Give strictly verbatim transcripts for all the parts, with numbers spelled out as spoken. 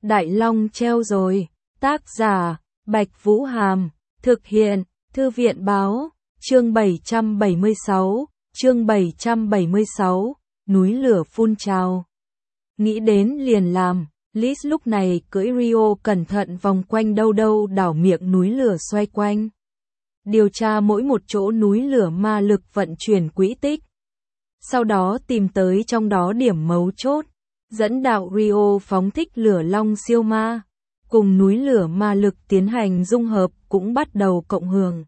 Đại Long treo rồi. Tác giả, Bạch Vũ Hàm. Thực hiện, Thư viện Báo. Chương bảy trăm bảy mươi sáu. Chương bảy trăm bảy mươi sáu. Núi lửa phun trào. Nghĩ đến liền làm. Liz lúc này cưỡi Rio cẩn thận vòng quanh đâu đâu đảo miệng núi lửa xoay quanh. Điều tra mỗi một chỗ núi lửa ma lực vận chuyển quỹ tích. Sau đó tìm tới trong đó điểm mấu chốt. Dẫn đạo Rio phóng thích lửa long siêu ma. Cùng núi lửa ma lực tiến hành dung hợp cũng bắt đầu cộng hưởng.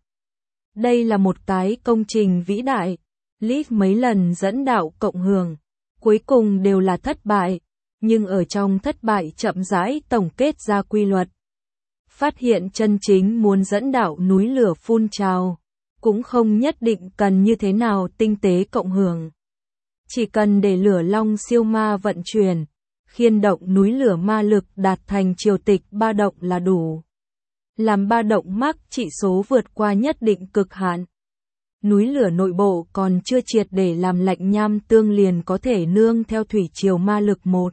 Đây là một cái công trình vĩ đại. Liz mấy lần dẫn đạo cộng hưởng. Cuối cùng đều là thất bại. Nhưng ở trong thất bại chậm rãi tổng kết ra quy luật. Phát hiện chân chính muốn dẫn đạo núi lửa phun trào. Cũng không nhất định cần như thế nào tinh tế cộng hưởng. Chỉ cần để lửa long siêu ma vận chuyển, khiên động núi lửa ma lực đạt thành triều tịch ba động là đủ. Làm ba động mắc trị số vượt qua nhất định cực hạn. Núi lửa nội bộ còn chưa triệt để làm lạnh nham tương liền có thể nương theo thủy triều ma lực một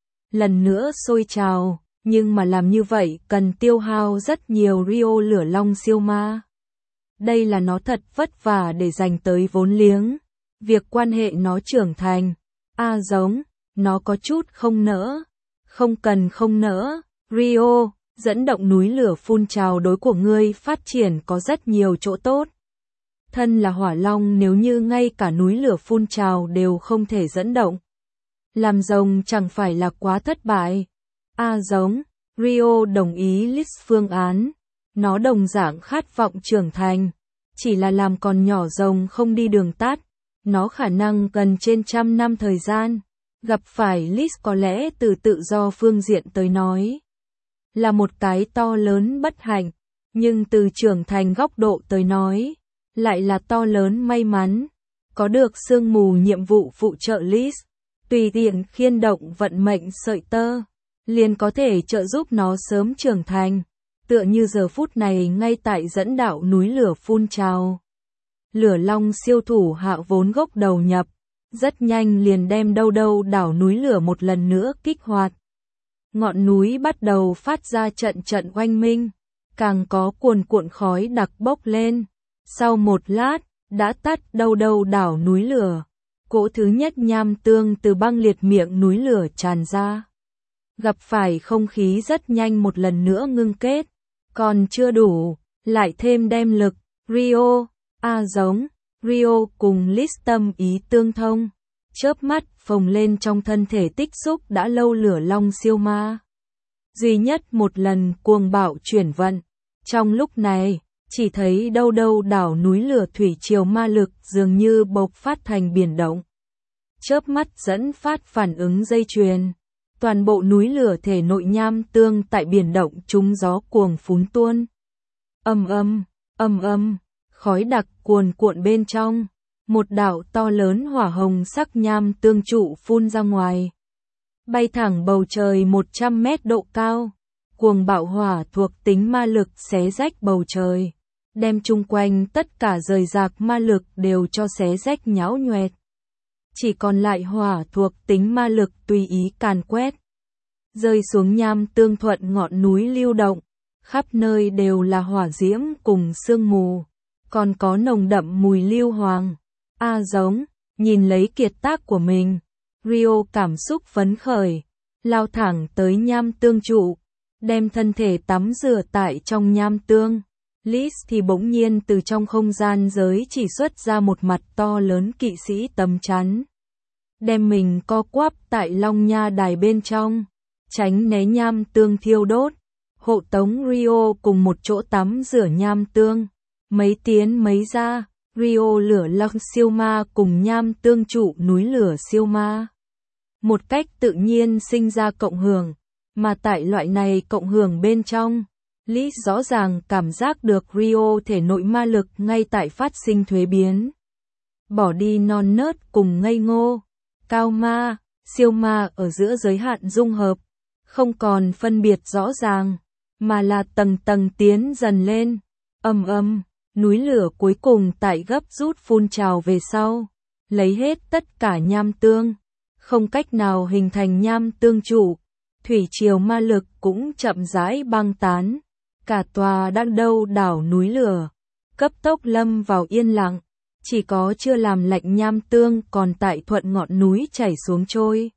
lần nữa sôi trào, nhưng mà làm như vậy cần tiêu hao rất nhiều Rio lửa long siêu ma. Đây là nó thật vất vả để dành tới vốn liếng. Việc quan hệ nó trưởng thành, a à, giống, nó có chút không nỡ, không cần không nỡ, Rio, dẫn động núi lửa phun trào đối của ngươi phát triển có rất nhiều chỗ tốt. Thân là hỏa long nếu như ngay cả núi lửa phun trào đều không thể dẫn động. Làm rồng chẳng phải là quá thất bại. A à, giống, Rio đồng ý list phương án, nó đồng dạng khát vọng trưởng thành, chỉ là làm còn nhỏ rồng không đi đường tắt. Nó khả năng cần trên trăm năm thời gian, gặp phải Liz có lẽ từ tự do phương diện tới nói. Là một cái to lớn bất hạnh, nhưng từ trưởng thành góc độ tới nói, lại là to lớn may mắn. Có được sương mù nhiệm vụ phụ trợ Liz, tùy tiện khiên động vận mệnh sợi tơ, liền có thể trợ giúp nó sớm trưởng thành, tựa như giờ phút này ngay tại dẫn đạo núi lửa phun trào. Lửa long siêu thủ hạ vốn gốc đầu nhập, rất nhanh liền đem đâu đâu đảo núi lửa một lần nữa kích hoạt. Ngọn núi bắt đầu phát ra trận trận oanh minh, càng có cuồn cuộn khói đặc bốc lên. Sau một lát, đã tắt đâu đâu đảo núi lửa. Cỗ thứ nhất nham tương từ băng liệt miệng núi lửa tràn ra. Gặp phải không khí rất nhanh một lần nữa ngưng kết. Còn chưa đủ, lại thêm đem lực, Rio. A à, giống, Rio cùng Liz tâm ý tương thông, chớp mắt phồng lên trong thân thể tích xúc đã lâu lửa long siêu ma. Duy nhất một lần cuồng bạo chuyển vận, trong lúc này, chỉ thấy đâu đâu đảo núi lửa thủy triều ma lực dường như bộc phát thành biển động. Chớp mắt dẫn phát phản ứng dây chuyền, toàn bộ núi lửa thể nội nham tương tại biển động trúng gió cuồng phún tuôn. Âm âm, âm âm. Khói đặc cuồn cuộn bên trong, một đạo to lớn hỏa hồng sắc nham tương trụ phun ra ngoài. Bay thẳng bầu trời một trăm mét độ cao, cuồng bạo hỏa thuộc tính ma lực xé rách bầu trời, đem chung quanh tất cả rời rạc ma lực đều cho xé rách nhão nhoẹt. Chỉ còn lại hỏa thuộc tính ma lực tùy ý càn quét. Rơi xuống nham tương thuận ngọn núi lưu động, khắp nơi đều là hỏa diễm cùng sương mù. Còn có nồng đậm mùi lưu hoàng. A à, giống, nhìn lấy kiệt tác của mình. Rio cảm xúc phấn khởi, lao thẳng tới nham tương trụ, đem thân thể tắm rửa tại trong nham tương. Liz thì bỗng nhiên từ trong không gian giới chỉ xuất ra một mặt to lớn kỵ sĩ tấm chắn. Đem mình co quắp tại long nha đài bên trong, tránh né nham tương thiêu đốt, hộ tống Rio cùng một chỗ tắm rửa nham tương. Mấy tiến mấy ra, Rio lửa long siêu ma cùng nham tương trụ núi lửa siêu ma. Một cách tự nhiên sinh ra cộng hưởng, mà tại loại này cộng hưởng bên trong, Liz rõ ràng cảm giác được Rio thể nội ma lực ngay tại phát sinh thuế biến. Bỏ đi non nớt cùng ngây ngô, cao ma, siêu ma ở giữa giới hạn dung hợp, không còn phân biệt rõ ràng, mà là tầng tầng tiến dần lên, âm âm. Núi lửa cuối cùng tại gấp rút phun trào về sau, lấy hết tất cả nham tương, không cách nào hình thành nham tương trụ, thủy triều ma lực cũng chậm rãi băng tán. Cả tòa đang đâu đảo núi lửa, cấp tốc lâm vào yên lặng, chỉ có chưa làm lạnh nham tương còn tại thuận ngọn núi chảy xuống trôi.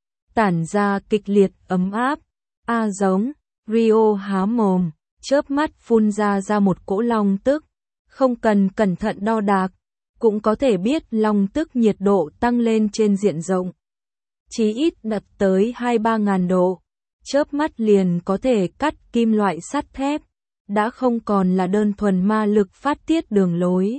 Tản ra kịch liệt ấm áp, a giống, Rio há mồm, chớp mắt phun ra ra một cỗ long tức, không cần cẩn thận đo đạc, cũng có thể biết long tức nhiệt độ tăng lên trên diện rộng. Chí ít đạt tới hai ba ngàn độ, chớp mắt liền có thể cắt kim loại sắt thép, đã không còn là đơn thuần ma lực phát tiết đường lối,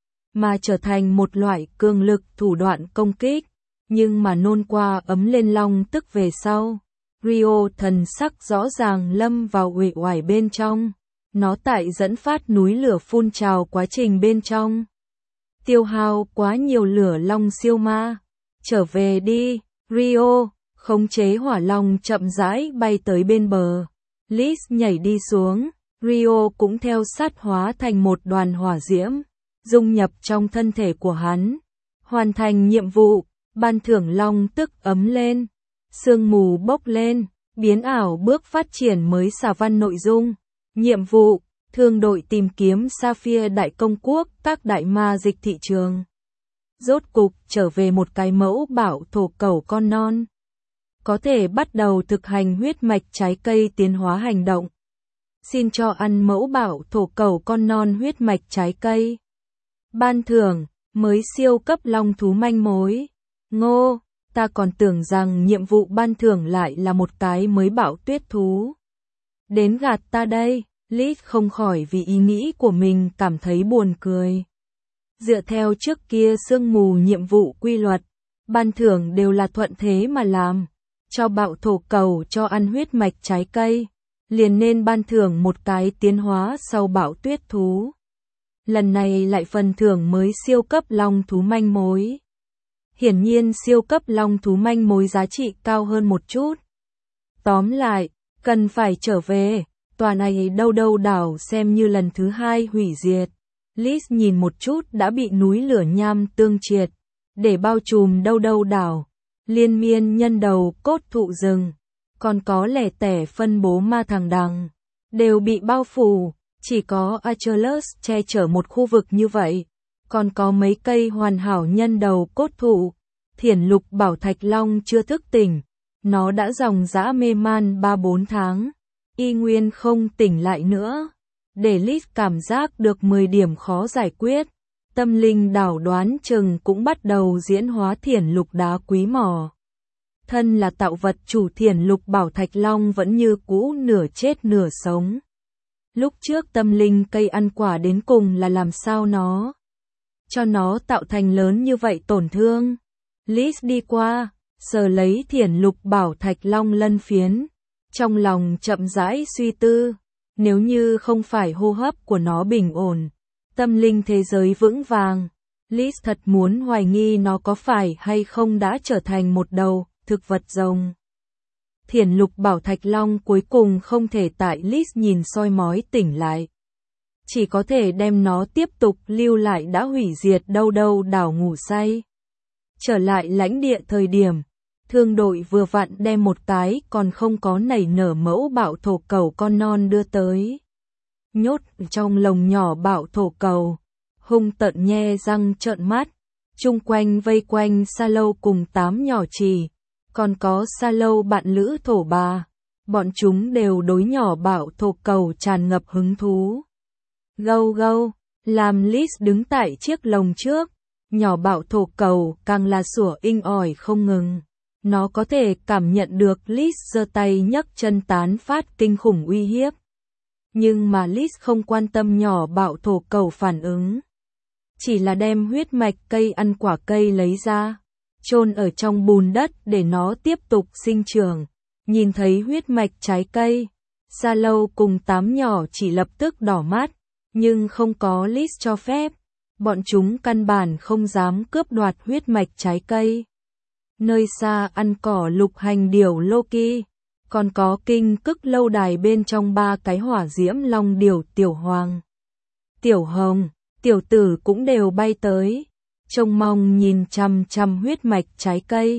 mà trở thành một loại cường lực thủ đoạn công kích, nhưng mà nôn qua ấm lên long tức về sau. Rio thần sắc rõ ràng lâm vào uể oải bên trong, nó tại dẫn phát núi lửa phun trào quá trình bên trong. Tiêu hao quá nhiều lửa long siêu ma, trở về đi, Rio, khống chế hỏa long chậm rãi bay tới bên bờ. Liz nhảy đi xuống, Rio cũng theo sát hóa thành một đoàn hỏa diễm, dung nhập trong thân thể của hắn. Hoàn thành nhiệm vụ, ban thưởng long tức ấm lên, sương mù bốc lên, biến ảo bước phát triển mới xả văn nội dung. Nhiệm vụ, thương đội tìm kiếm Sapphire Đại Công Quốc các đại ma dịch thị trường. Rốt cục trở về một cái mẫu bảo thổ cẩu con non. Có thể bắt đầu thực hành huyết mạch trái cây tiến hóa hành động. Xin cho ăn mẫu bảo thổ cẩu con non huyết mạch trái cây. Ban thưởng, mới siêu cấp long thú manh mối. Ngô, ta còn tưởng rằng nhiệm vụ ban thưởng lại là một cái mới bảo tuyết thú. Đến gạt ta đây, Liz không khỏi vì ý nghĩ của mình cảm thấy buồn cười. Dựa theo trước kia sương mù nhiệm vụ quy luật, ban thưởng đều là thuận thế mà làm. Cho bạo thổ cẩu cho ăn huyết mạch trái cây, liền nên ban thưởng một cái tiến hóa sau bạo tuyết thú. Lần này lại phần thưởng mới siêu cấp long thú manh mối. Hiển nhiên siêu cấp long thú manh mối giá trị cao hơn một chút. Tóm lại, cần phải trở về, tòa này đâu đâu đảo xem như lần thứ hai hủy diệt. Liz nhìn một chút đã bị núi lửa nham tương triệt, để bao trùm đâu đâu đảo. Liên miên nhân đầu cốt thụ rừng, còn có lẻ tẻ phân bố ma thằng đằng, đều bị bao phủ, chỉ có Achilles che chở một khu vực như vậy, còn có mấy cây hoàn hảo nhân đầu cốt thụ. Thiển lục bảo thạch long chưa thức tỉnh, nó đã dòng dã mê man ba bốn tháng, y nguyên không tỉnh lại nữa, để Liz cảm giác được mười điểm khó giải quyết. Tâm linh đảo đoán chừng cũng bắt đầu diễn hóa thiển lục đá quý mỏ. Thân là tạo vật chủ thiển lục bảo thạch long vẫn như cũ nửa chết nửa sống. Lúc trước tâm linh cây ăn quả đến cùng là làm sao nó cho nó tạo thành lớn như vậy tổn thương. Liz đi qua, sờ lấy thiển lục bảo thạch long lân phiến, trong lòng chậm rãi suy tư, nếu như không phải hô hấp của nó bình ổn, tâm linh thế giới vững vàng, Liz thật muốn hoài nghi nó có phải hay không đã trở thành một đầu thực vật rồng. Thiển lục bảo thạch long cuối cùng không thể tại Liz nhìn soi mói tỉnh lại, chỉ có thể đem nó tiếp tục lưu lại đã hủy diệt đâu đâu đảo ngủ say. Trở lại lãnh địa thời điểm, thương đội vừa vặn đem một cái còn không có nảy nở mẫu bạo thổ cẩu con non đưa tới. Nhốt trong lồng nhỏ bạo thổ cẩu, hung tợn nhe răng trợn mắt, chung quanh vây quanh Sa Lâu cùng tám nhỏ trì, còn có Sa Lâu bạn lữ thổ bà, bọn chúng đều đối nhỏ bạo thổ cẩu tràn ngập hứng thú. Gâu gâu, làm Liz đứng tại chiếc lồng trước, nhỏ bạo thổ cẩu càng là sủa inh ỏi không ngừng. Nó có thể cảm nhận được Liz giơ tay nhấc chân tán phát kinh khủng uy hiếp. Nhưng mà Liz không quan tâm nhỏ bạo thổ cẩu phản ứng. Chỉ là đem huyết mạch cây ăn quả cây lấy ra, chôn ở trong bùn đất để nó tiếp tục sinh trưởng. Nhìn thấy huyết mạch trái cây, Sa Lâu cùng tám nhỏ chỉ lập tức đỏ mắt, nhưng không có Liz cho phép. Bọn chúng căn bản không dám cướp đoạt huyết mạch trái cây. Nơi xa ăn cỏ lục hành điểu Loki, còn có kinh cức lâu đài bên trong ba cái hỏa diễm long điểu tiểu hoàng, tiểu hồng, tiểu tử cũng đều bay tới, trông mong nhìn chằm chằm huyết mạch trái cây.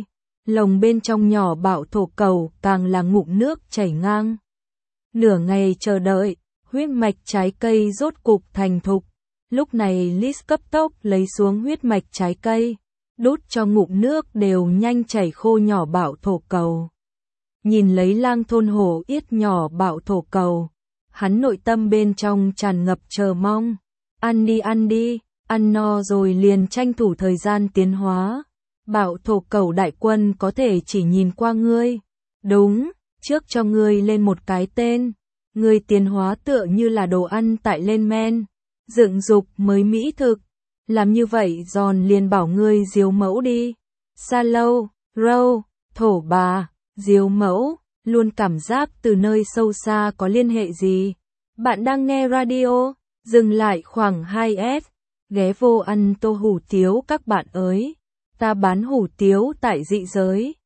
lồng bên trong nhỏ bạo thổ cầu càng là ngụm nước chảy ngang. Nửa ngày chờ đợi, huyết mạch trái cây rốt cục thành thục. Lúc này Liz cấp tốc lấy xuống huyết mạch trái cây, đút cho ngụm nước đều nhanh chảy khô nhỏ bạo thổ cầu. Nhìn lấy lang thôn hổ yết nhỏ bạo thổ cầu, hắn nội tâm bên trong tràn ngập chờ mong. Ăn đi ăn đi, ăn no rồi liền tranh thủ thời gian tiến hóa. Bạo thổ cầu đại quân có thể chỉ nhìn qua ngươi. Đúng, trước cho ngươi lên một cái tên. Ngươi tiến hóa tựa như là đồ ăn tại lên men. Dựng dục mới mỹ thực. Làm như vậy giòn liền bảo ngươi diếu mẫu đi. Sa lâu, râu, thổ bà, diếu mẫu, luôn cảm giác từ nơi sâu xa có liên hệ gì. Bạn đang nghe radio, dừng lại khoảng hai S, ghé vô ăn tô hủ tiếu các bạn ơi. Ta bán hủ tiếu tại dị giới.